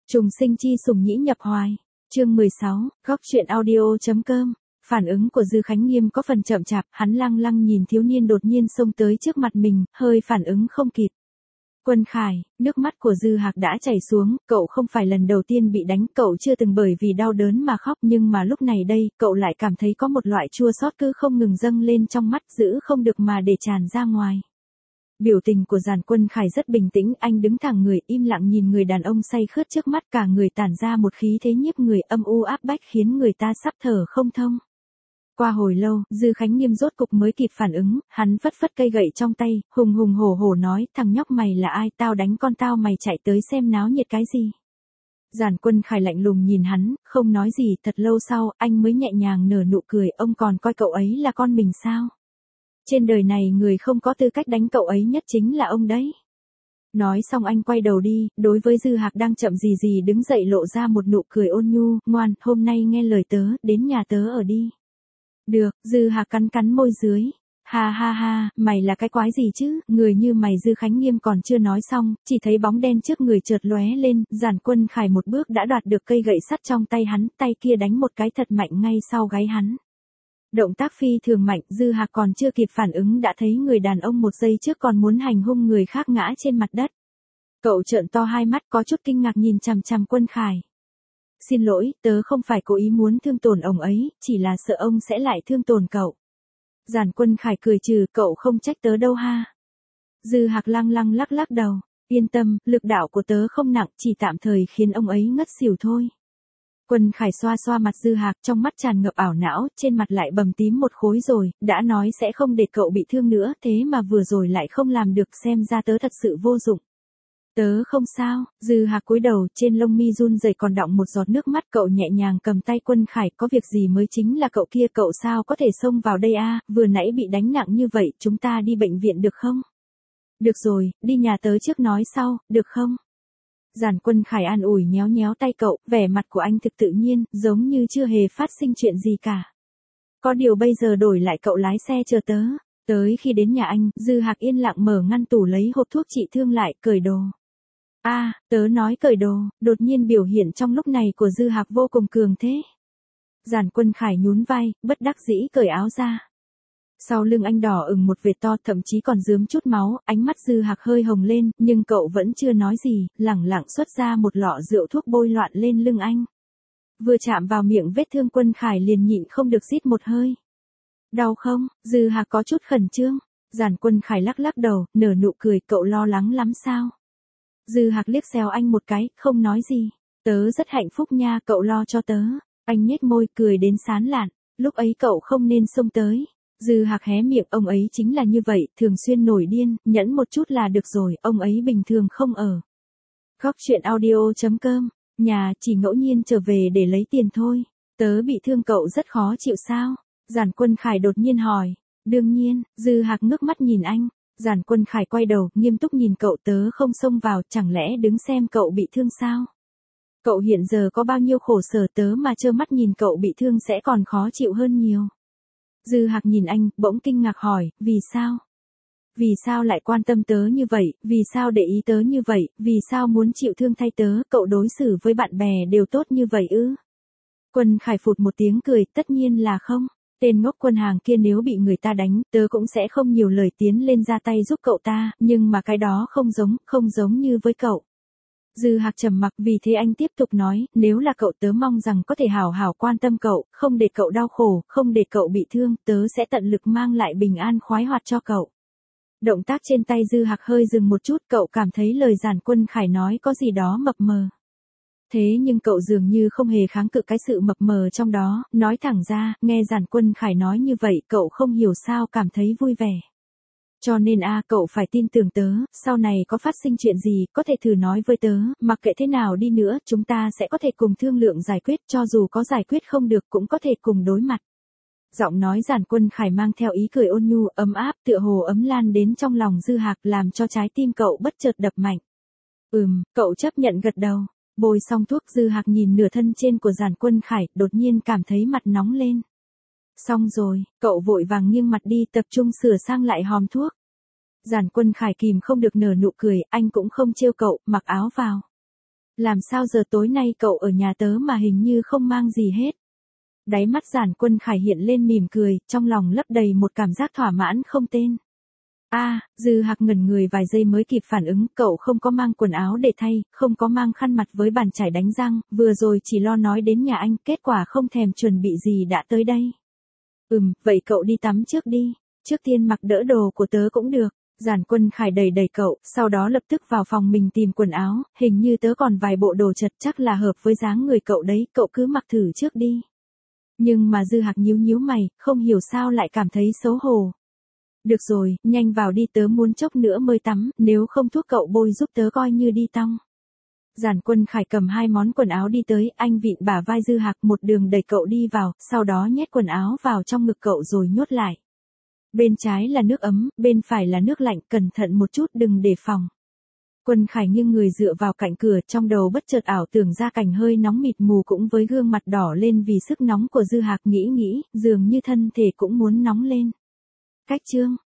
Trùng sinh chi sủng nhĩ nhập hoài. Chương 16, góc truyện audio.com. Phản ứng của Dư Khánh Nghiêm có phần chậm chạp, hắn lăng lăng nhìn thiếu niên đột nhiên xông tới trước mặt mình, hơi phản ứng không kịp. Quân Khải, nước mắt của Dư Hạc đã chảy xuống, cậu không phải lần đầu tiên bị đánh, cậu chưa từng bởi vì đau đớn mà khóc, nhưng mà lúc này đây, cậu lại cảm thấy có một loại chua xót cứ không ngừng dâng lên trong mắt, giữ không được mà để tràn ra ngoài. Biểu tình của Giản Quân Khải rất bình tĩnh, anh đứng thẳng người, im lặng nhìn người đàn ông say khướt trước mắt, cả người tản ra một khí thế nhiếp người, âm u áp bách khiến người ta sắp thở không thông. Qua hồi lâu, Dư Khánh Nghiêm rốt cục mới kịp phản ứng, hắn phất phất cây gậy trong tay, hùng hùng hổ hổ nói, thằng nhóc mày là ai, tao đánh con tao mày chạy tới xem náo nhiệt cái gì. Giản Quân Khải lạnh lùng nhìn hắn, không nói gì, thật lâu sau, anh mới nhẹ nhàng nở nụ cười, ông còn coi cậu ấy là con mình sao? Trên đời này người không có tư cách đánh cậu ấy nhất chính là ông đấy. Nói xong anh quay đầu đi, đối với Dư Hạc đang chậm gì gì đứng dậy lộ ra một nụ cười ôn nhu, ngoan, hôm nay nghe lời tớ, đến nhà tớ ở đi. Được, Dư Hạc cắn cắn môi dưới. Ha ha ha, mày là cái quái gì chứ, người như mày. Dư Khánh Nghiêm còn chưa nói xong, chỉ thấy bóng đen trước người chợt lóe lên, Giản Quân Khải một bước đã đoạt được cây gậy sắt trong tay hắn, tay kia đánh một cái thật mạnh ngay sau gáy hắn. Động tác phi thường mạnh, Dư Hạc còn chưa kịp phản ứng đã thấy người đàn ông một giây trước còn muốn hành hung người khác ngã trên mặt đất. Cậu trợn to hai mắt có chút kinh ngạc nhìn chằm chằm Quân Khải. Xin lỗi, tớ không phải cố ý muốn thương tổn ông ấy, chỉ là sợ ông sẽ lại thương tổn cậu. Giản Quân Khải cười trừ, cậu không trách tớ đâu ha. Dư Hạc lăng lăng lắc lắc đầu, yên tâm, lực đạo của tớ không nặng, chỉ tạm thời khiến ông ấy ngất xỉu thôi. Quân Khải xoa xoa mặt Dư Hạc, trong mắt tràn ngập ảo não, trên mặt lại bầm tím một khối rồi, đã nói sẽ không để cậu bị thương nữa, thế mà vừa rồi lại không làm được, xem ra tớ thật sự vô dụng. Tớ không sao. Dư Hạc cúi đầu, trên lông mi run rẩy còn đọng một giọt nước mắt, cậu nhẹ nhàng cầm tay Quân Khải, có việc gì mới chính là cậu kia, cậu sao có thể xông vào đây a, vừa nãy bị đánh nặng như vậy, chúng ta đi bệnh viện được không? Được rồi, đi nhà tớ trước nói sau, được không? Giản Quân Khải an ủi nhéo nhéo tay cậu, vẻ mặt của anh thực tự nhiên, giống như chưa hề phát sinh chuyện gì cả. Có điều bây giờ đổi lại cậu lái xe chờ tớ. Tới khi đến nhà anh, Dư Hạc yên lặng mở ngăn tủ lấy hộp thuốc trị thương lại, cởi đồ. Tớ nói cởi đồ, đột nhiên biểu hiện trong lúc này của Dư Hạc vô cùng cường thế. Giản Quân Khải nhún vai, bất đắc dĩ cởi áo ra. Sau lưng anh đỏ ửng một vệt to, thậm chí còn rướm chút máu, ánh mắt Dư Hạc hơi hồng lên, nhưng cậu vẫn chưa nói gì, lẳng lặng xuất ra một lọ rượu thuốc bôi loạn lên lưng anh. Vừa chạm vào miệng vết thương, Quân Khải liền nhịn không được rít một hơi. Đau không? Dư Hạc có chút khẩn trương. Giản Quân Khải lắc lắc đầu, nở nụ cười, cậu lo lắng lắm sao? Dư Hạc liếc xéo anh một cái, không nói gì. Tớ rất hạnh phúc nha, cậu lo cho tớ. Anh nhếch môi cười đến sán lạn, lúc ấy cậu không nên xông tới. Dư Hạc hé miệng, ông ấy chính là như vậy, thường xuyên nổi điên, nhẫn một chút là được rồi, ông ấy bình thường không ở. Góc truyện audio.com, nhà chỉ ngẫu nhiên trở về để lấy tiền thôi. Tớ bị thương cậu rất khó chịu sao? Giản Quân Khải đột nhiên hỏi. Đương nhiên. Dư Hạc ngước mắt nhìn anh. Giản Quân Khải quay đầu, nghiêm túc nhìn cậu, tớ không xông vào, chẳng lẽ đứng xem cậu bị thương sao? Cậu hiện giờ có bao nhiêu khổ sở, tớ mà trơ mắt nhìn cậu bị thương sẽ còn khó chịu hơn nhiều. Dư Hạc nhìn anh, bỗng kinh ngạc hỏi, vì sao? Vì sao lại quan tâm tớ như vậy, vì sao để ý tớ như vậy, vì sao muốn chịu thương thay tớ, cậu đối xử với bạn bè đều tốt như vậy ư? Quân Khải phụt một tiếng cười, tất nhiên là không. Tên ngốc Quân Hàng kia nếu bị người ta đánh, tớ cũng sẽ không nhiều lời tiến lên ra tay giúp cậu ta, nhưng mà cái đó không giống như với cậu. Dư Hạc trầm mặc, vì thế anh tiếp tục nói, nếu là cậu tớ mong rằng có thể hảo hảo quan tâm cậu, không để cậu đau khổ, không để cậu bị thương, tớ sẽ tận lực mang lại bình an khoái hoạt cho cậu. Động tác trên tay Dư Hạc hơi dừng một chút, cậu cảm thấy lời Giản Quân Khải nói có gì đó mập mờ. Thế nhưng cậu dường như không hề kháng cự cái sự mập mờ trong đó, nói thẳng ra, nghe Giản Quân Khải nói như vậy, cậu không hiểu sao cảm thấy vui vẻ. Cho nên cậu phải tin tưởng tớ, sau này có phát sinh chuyện gì, có thể thử nói với tớ, mặc kệ thế nào đi nữa, chúng ta sẽ có thể cùng thương lượng giải quyết, cho dù có giải quyết không được cũng có thể cùng đối mặt. Giọng nói Giản Quân Khải mang theo ý cười ôn nhu, ấm áp, tựa hồ ấm lan đến trong lòng Dư Hạc, làm cho trái tim cậu bất chợt đập mạnh. Cậu chấp nhận gật đầu. Bôi xong thuốc, Dư Hạc nhìn nửa thân trên của Giản Quân Khải, đột nhiên cảm thấy mặt nóng lên. Xong rồi, cậu vội vàng nghiêng mặt đi, tập trung sửa sang lại hòm thuốc. Giản Quân Khải kìm không được nở nụ cười, anh cũng không trêu cậu, mặc áo vào. Làm sao giờ tối nay cậu ở nhà tớ mà hình như không mang gì hết. Đáy mắt Giản Quân Khải hiện lên mỉm cười, trong lòng lấp đầy một cảm giác thỏa mãn không tên. Dư Hạc ngẩn người vài giây mới kịp phản ứng, cậu không có mang quần áo để thay, không có mang khăn mặt với bàn chải đánh răng, vừa rồi chỉ lo nói đến nhà anh, kết quả không thèm chuẩn bị gì đã tới đây. Vậy cậu đi tắm trước đi, trước tiên mặc đỡ đồ của tớ cũng được. Giản Quân Khải đẩy đẩy cậu, sau đó lập tức vào phòng mình tìm quần áo, hình như tớ còn vài bộ đồ chật chắc là hợp với dáng người cậu đấy, cậu cứ mặc thử trước đi. Nhưng mà Dư Hạc nhíu nhíu mày, không hiểu sao lại cảm thấy xấu hổ. Được rồi, nhanh vào đi, tớ muốn chốc nữa mới tắm, nếu không thuốc cậu bôi giúp tớ coi như đi tong. Giản Quân Khải cầm 2 món quần áo đi tới, anh vịn bả vai Dư Hạc một đường đẩy cậu đi vào, sau đó nhét quần áo vào trong ngực cậu rồi nhốt lại. Bên trái là nước ấm, bên phải là nước lạnh, cẩn thận một chút đừng đề phòng. Quân Khải nghiêng người dựa vào cạnh cửa, trong đầu bất chợt ảo tưởng ra cảnh hơi nóng mịt mù cũng với gương mặt đỏ lên vì sức nóng của Dư Hạc, nghĩ, dường như thân thể cũng muốn nóng lên. Cách chương